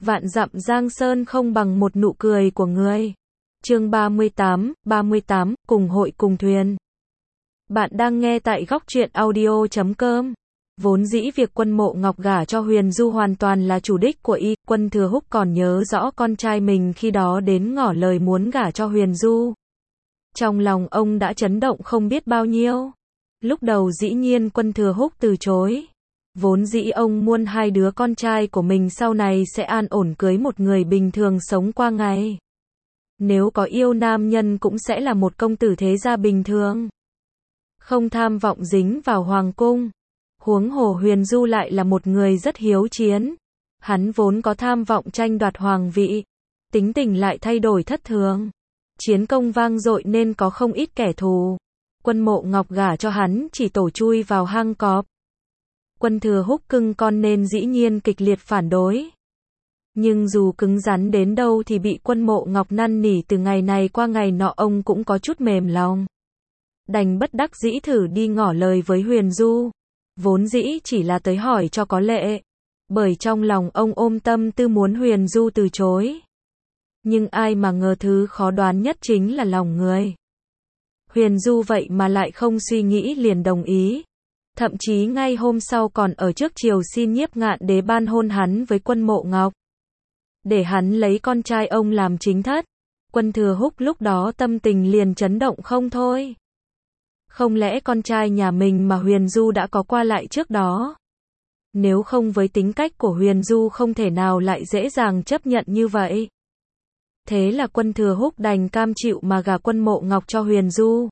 Vạn dặm giang sơn không bằng một nụ cười của người. Chương 38, cùng hội cùng thuyền. Bạn đang nghe tại góc truyện audio.com. Vốn dĩ việc Quân Mộ Ngọc gả cho Huyền Du hoàn toàn là chủ đích của y, Quân Thừa Húc còn nhớ rõ con trai mình khi đó đến ngỏ lời muốn gả cho Huyền Du. Trong lòng ông đã chấn động không biết bao nhiêu. Lúc đầu dĩ nhiên Quân Thừa Húc từ chối. Vốn dĩ ông muốn hai đứa con trai của mình sau này sẽ an ổn cưới một người bình thường sống qua ngày. Nếu có yêu nam nhân cũng sẽ là một công tử thế gia bình thường. Không tham vọng dính vào hoàng cung. Huống hồ Huyền Du lại là một người rất hiếu chiến. Hắn vốn có tham vọng tranh đoạt hoàng vị. Tính tình lại thay đổi thất thường. Chiến công vang dội nên có không ít kẻ thù. Quân Mộ Ngọc gả cho hắn chỉ tổ chui vào hang cọp. Quân Thừa Húc cưng con nên dĩ nhiên kịch liệt phản đối. Nhưng dù cứng rắn đến đâu thì bị Quân Mộ Ngọc năn nỉ từ ngày này qua ngày nọ, ông cũng có chút mềm lòng. Đành bất đắc dĩ thử đi ngỏ lời với Huyền Du. Vốn dĩ chỉ là tới hỏi cho có lệ. Bởi trong lòng ông ôm tâm tư muốn Huyền Du từ chối. Nhưng ai mà ngờ thứ khó đoán nhất chính là lòng người. Huyền Du vậy mà lại không suy nghĩ liền đồng ý. Thậm chí ngay hôm sau còn ở trước triều xin Nhiếp Ngạn Đế ban hôn hắn với Quân Mộ Ngọc. Để hắn lấy con trai ông làm chính thất. Quân Thừa Húc lúc đó tâm tình liền chấn động không thôi. Không lẽ con trai nhà mình mà Huyền Du đã có qua lại trước đó? Nếu không với tính cách của Huyền Du không thể nào lại dễ dàng chấp nhận như vậy. Thế là Quân Thừa Húc đành cam chịu mà gả Quân Mộ Ngọc cho Huyền Du.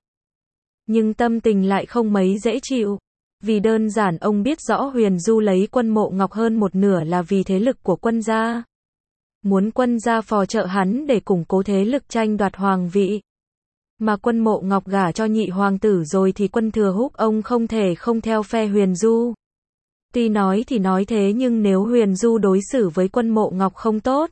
Nhưng tâm tình lại không mấy dễ chịu. Vì đơn giản ông biết rõ Huyền Du lấy Quân Mộ Ngọc hơn một nửa là vì thế lực của Quân gia. Muốn Quân gia phò trợ hắn để củng cố thế lực tranh đoạt hoàng vị. Mà Quân Mộ Ngọc gả cho nhị hoàng tử rồi thì Quân Thừa Húc ông không thể không theo phe Huyền Du. Tuy nói thì nói thế nhưng nếu Huyền Du đối xử với Quân Mộ Ngọc không tốt,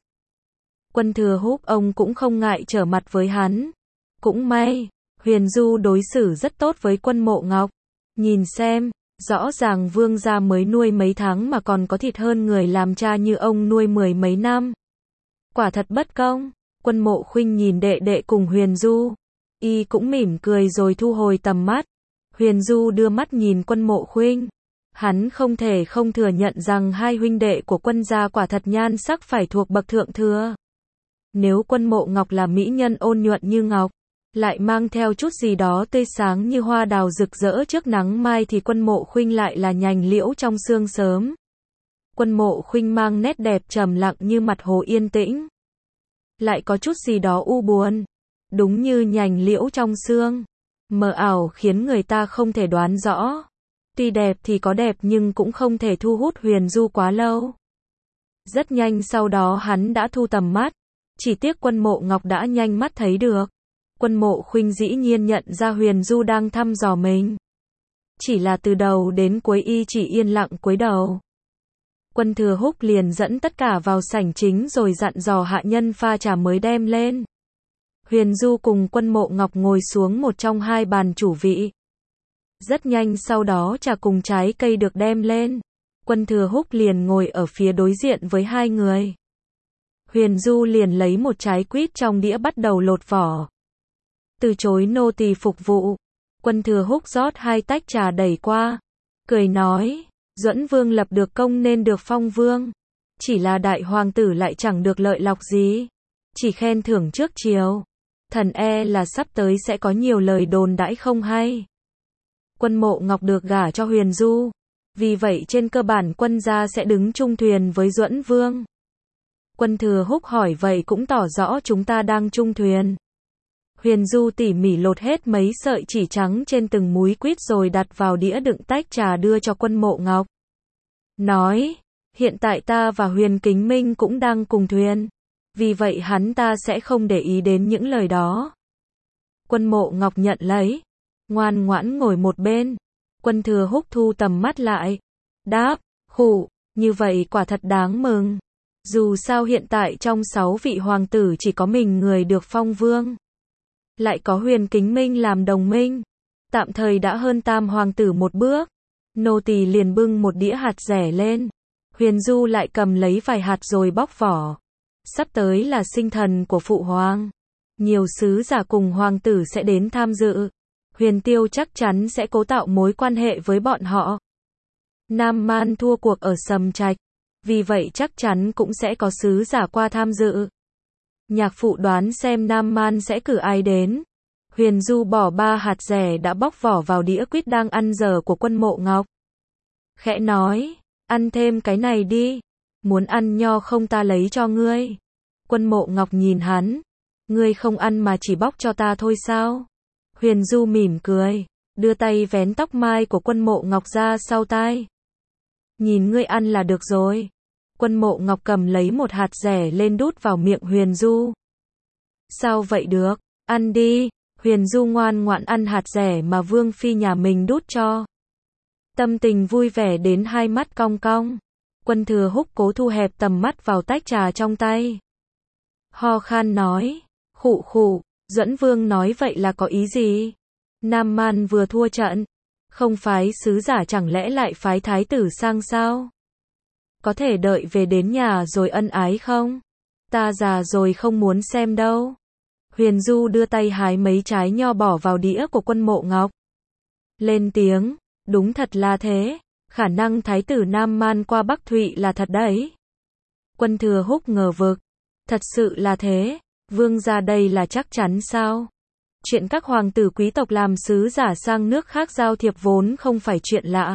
Quân Thừa Húc ông cũng không ngại trở mặt với hắn. Cũng may, Huyền Du đối xử rất tốt với Quân Mộ Ngọc. Nhìn xem, rõ ràng vương gia mới nuôi mấy tháng mà còn có thịt hơn người làm cha như ông nuôi mười mấy năm. Quả thật bất công. Quân Mộ Khuynh nhìn đệ đệ cùng Huyền Du. Y cũng mỉm cười rồi thu hồi tầm mắt. Huyền Du đưa mắt nhìn Quân Mộ Khuynh. Hắn không thể không thừa nhận rằng hai huynh đệ của Quân gia quả thật nhan sắc phải thuộc bậc thượng thừa. Nếu Quân Mộ Ngọc là mỹ nhân ôn nhuận như ngọc, lại mang theo chút gì đó tươi sáng như hoa đào rực rỡ trước nắng mai thì Quân Mộ Khuynh lại là nhành liễu trong sương sớm. Quân Mộ Khuynh mang nét đẹp trầm lặng như mặt hồ yên tĩnh. Lại có chút gì đó u buồn. Đúng như nhành liễu trong sương. Mờ ảo khiến người ta không thể đoán rõ. Tuy đẹp thì có đẹp nhưng cũng không thể thu hút Huyền Du quá lâu. Rất nhanh sau đó hắn đã thu tầm mắt. Chỉ tiếc Quân Mộ Ngọc đã nhanh mắt thấy được. Quân Mộ Khuynh dĩ nhiên nhận ra Huyền Du đang thăm dò mình. Chỉ là từ đầu đến cuối y chỉ yên lặng cúi đầu. Quân Thừa Húc liền dẫn tất cả vào sảnh chính rồi dặn dò hạ nhân pha trà mới đem lên. Huyền Du cùng Quân Mộ Ngọc ngồi xuống một trong hai bàn chủ vị. Rất nhanh sau đó trà cùng trái cây được đem lên. Quân Thừa Húc liền ngồi ở phía đối diện với hai người. Huyền Du liền lấy một trái quýt trong đĩa bắt đầu lột vỏ. Từ chối nô tỳ phục vụ. Quân Thừa Húc rót hai tách trà đẩy qua. Cười nói, Duẫn Vương lập được công nên được phong vương. Chỉ là đại hoàng tử lại chẳng được lợi lộc gì. Chỉ khen thưởng trước chiều. Thần e là sắp tới sẽ có nhiều lời đồn đãi không hay. Quân Mộ Ngọc được gả cho Huyền Du. Vì vậy trên cơ bản Quân gia sẽ đứng chung thuyền với Duẫn Vương. Quân Thừa Húc hỏi vậy cũng tỏ rõ chúng ta đang chung thuyền. Huyền Du tỉ mỉ lột hết mấy sợi chỉ trắng trên từng múi quýt rồi đặt vào đĩa đựng tách trà đưa cho Quân Mộ Ngọc. Nói, hiện tại ta và Huyền Kính Minh cũng đang cùng thuyền. Vì vậy hắn ta sẽ không để ý đến những lời đó. Quân Mộ Ngọc nhận lấy. Ngoan ngoãn ngồi một bên. Quân Thừa Húc thu tầm mắt lại. Đáp, khụ, như vậy quả thật đáng mừng. Dù sao hiện tại trong 6 vị hoàng tử chỉ có mình người được phong vương. Lại có Huyền Kính Minh làm đồng minh. Tạm thời đã hơn tam hoàng tử một bước. Nô tỳ liền bưng một đĩa hạt dẻ lên. Huyền Du lại cầm lấy vài hạt rồi bóc vỏ. Sắp tới là sinh thần của Phụ Hoàng. Nhiều sứ giả cùng hoàng tử sẽ đến tham dự. Huyền Tiêu chắc chắn sẽ cố tạo mối quan hệ với bọn họ. Nam Man thua cuộc ở Sầm Trạch, vì vậy chắc chắn cũng sẽ có sứ giả qua tham dự. Nhạc Phụ đoán xem Nam Man sẽ cử ai đến. Huyền Du bỏ 3 hạt dẻ đã bóc vỏ vào đĩa quýt đang ăn dở của Quân Mộ Ngọc. Khẽ nói, ăn thêm cái này đi. Muốn ăn nho không ta lấy cho ngươi. Quân Mộ Ngọc nhìn hắn. Ngươi không ăn mà chỉ bóc cho ta thôi sao? Huyền Du mỉm cười, đưa tay vén tóc mai của Quân Mộ Ngọc ra sau tai. Nhìn ngươi ăn là được rồi. Quân Mộ Ngọc cầm lấy một hạt dẻ lên đút vào miệng Huyền Du. Sao vậy được? Ăn đi. Huyền Du ngoan ngoãn ăn hạt dẻ mà Vương Phi nhà mình đút cho. Tâm tình vui vẻ đến hai mắt cong cong. Quân Thừa Húc cố thu hẹp tầm mắt vào tách trà trong tay. Ho khan nói, khụ khụ, Duẫn Vương nói vậy là có ý gì? Nam Man vừa thua trận, không phái sứ giả chẳng lẽ lại phái thái tử sang sao? Có thể đợi về đến nhà rồi ân ái không? Ta già rồi không muốn xem đâu. Huyền Du đưa tay hái mấy trái nho bỏ vào đĩa của Quân Mộ Ngọc. Lên tiếng, đúng thật là thế, khả năng thái tử Nam Man qua Bắc Thụy là thật đấy. Quân Thừa Húc ngờ vực, thật sự là thế, vương gia đây là chắc chắn sao? Chuyện các hoàng tử quý tộc làm sứ giả sang nước khác giao thiệp vốn không phải chuyện lạ.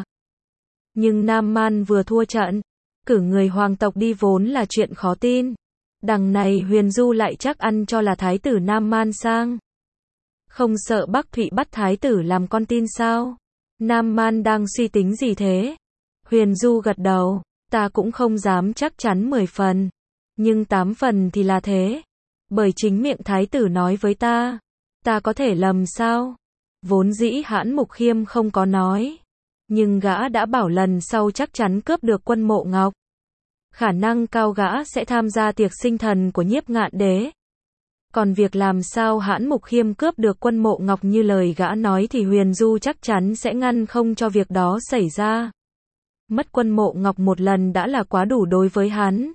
Nhưng Nam Man vừa thua trận, cử người hoàng tộc đi vốn là chuyện khó tin. Đằng này Huyền Du lại chắc ăn cho là thái tử Nam Man sang. Không sợ Bắc Thụy bắt thái tử làm con tin sao? Nam Man đang suy tính gì thế? Huyền Du gật đầu, ta cũng không dám chắc chắn 10 phần. Nhưng 8 phần thì là thế. Bởi chính miệng thái tử nói với ta có thể lầm sao? Vốn dĩ Hãn Mục Khiêm không có nói. Nhưng gã đã bảo lần sau chắc chắn cướp được Quân Mộ Ngọc. Khả năng cao gã sẽ tham gia tiệc sinh thần của Nhiếp Ngạn Đế. Còn việc làm sao Hãn Mục Khiêm cướp được Quân Mộ Ngọc như lời gã nói thì Huyền Du chắc chắn sẽ ngăn không cho việc đó xảy ra. Mất Quân Mộ Ngọc một lần đã là quá đủ đối với hắn.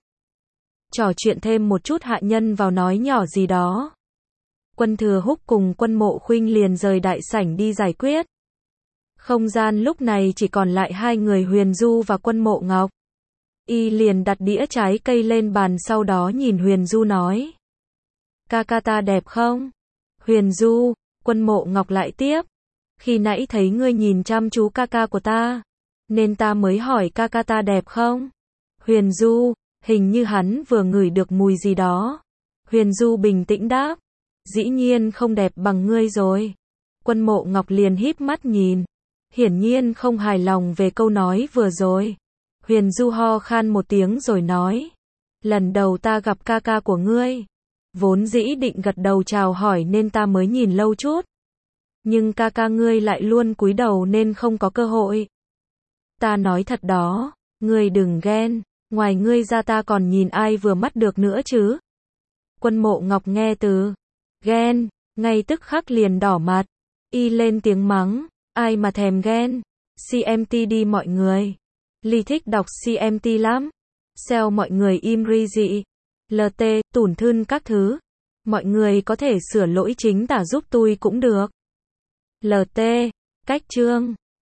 Trò chuyện thêm một chút hạ nhân vào nói nhỏ gì đó. Quân Thừa Húc cùng Quân Mộ Khuynh liền rời đại sảnh đi giải quyết. Không gian lúc này chỉ còn lại hai người Huyền Du và Quân Mộ Ngọc. Y liền đặt đĩa trái cây lên bàn sau đó nhìn Huyền Du nói. Ca ca ta đẹp không? Huyền Du, Quân Mộ Ngọc lại tiếp. Khi nãy thấy ngươi nhìn chăm chú ca ca của ta, nên ta mới hỏi ca ca ta đẹp không? Huyền Du, hình như hắn vừa ngửi được mùi gì đó. Huyền Du bình tĩnh đáp. Dĩ nhiên không đẹp bằng ngươi rồi. Quân Mộ Ngọc liền híp mắt nhìn. Hiển nhiên không hài lòng về câu nói vừa rồi. Huyền Du ho khan một tiếng rồi nói. Lần đầu ta gặp ca ca của ngươi. Vốn dĩ định gật đầu chào hỏi nên ta mới nhìn lâu chút. Nhưng ca ca ngươi lại luôn cúi đầu nên không có cơ hội. Ta nói thật đó, ngươi đừng ghen. Ngoài ngươi ra ta còn nhìn ai vừa mắt được nữa chứ. Quân Mộ Ngọc nghe từ ghen, ngay tức khắc liền đỏ mặt. Y lên tiếng mắng, ai mà thèm ghen. CMT đi mọi người. Ly thích đọc CMT lắm. Sell mọi người im ri dị. LT, tủn thun các thứ. Mọi người có thể sửa lỗi chính tả giúp tôi cũng được. LT, cách chương.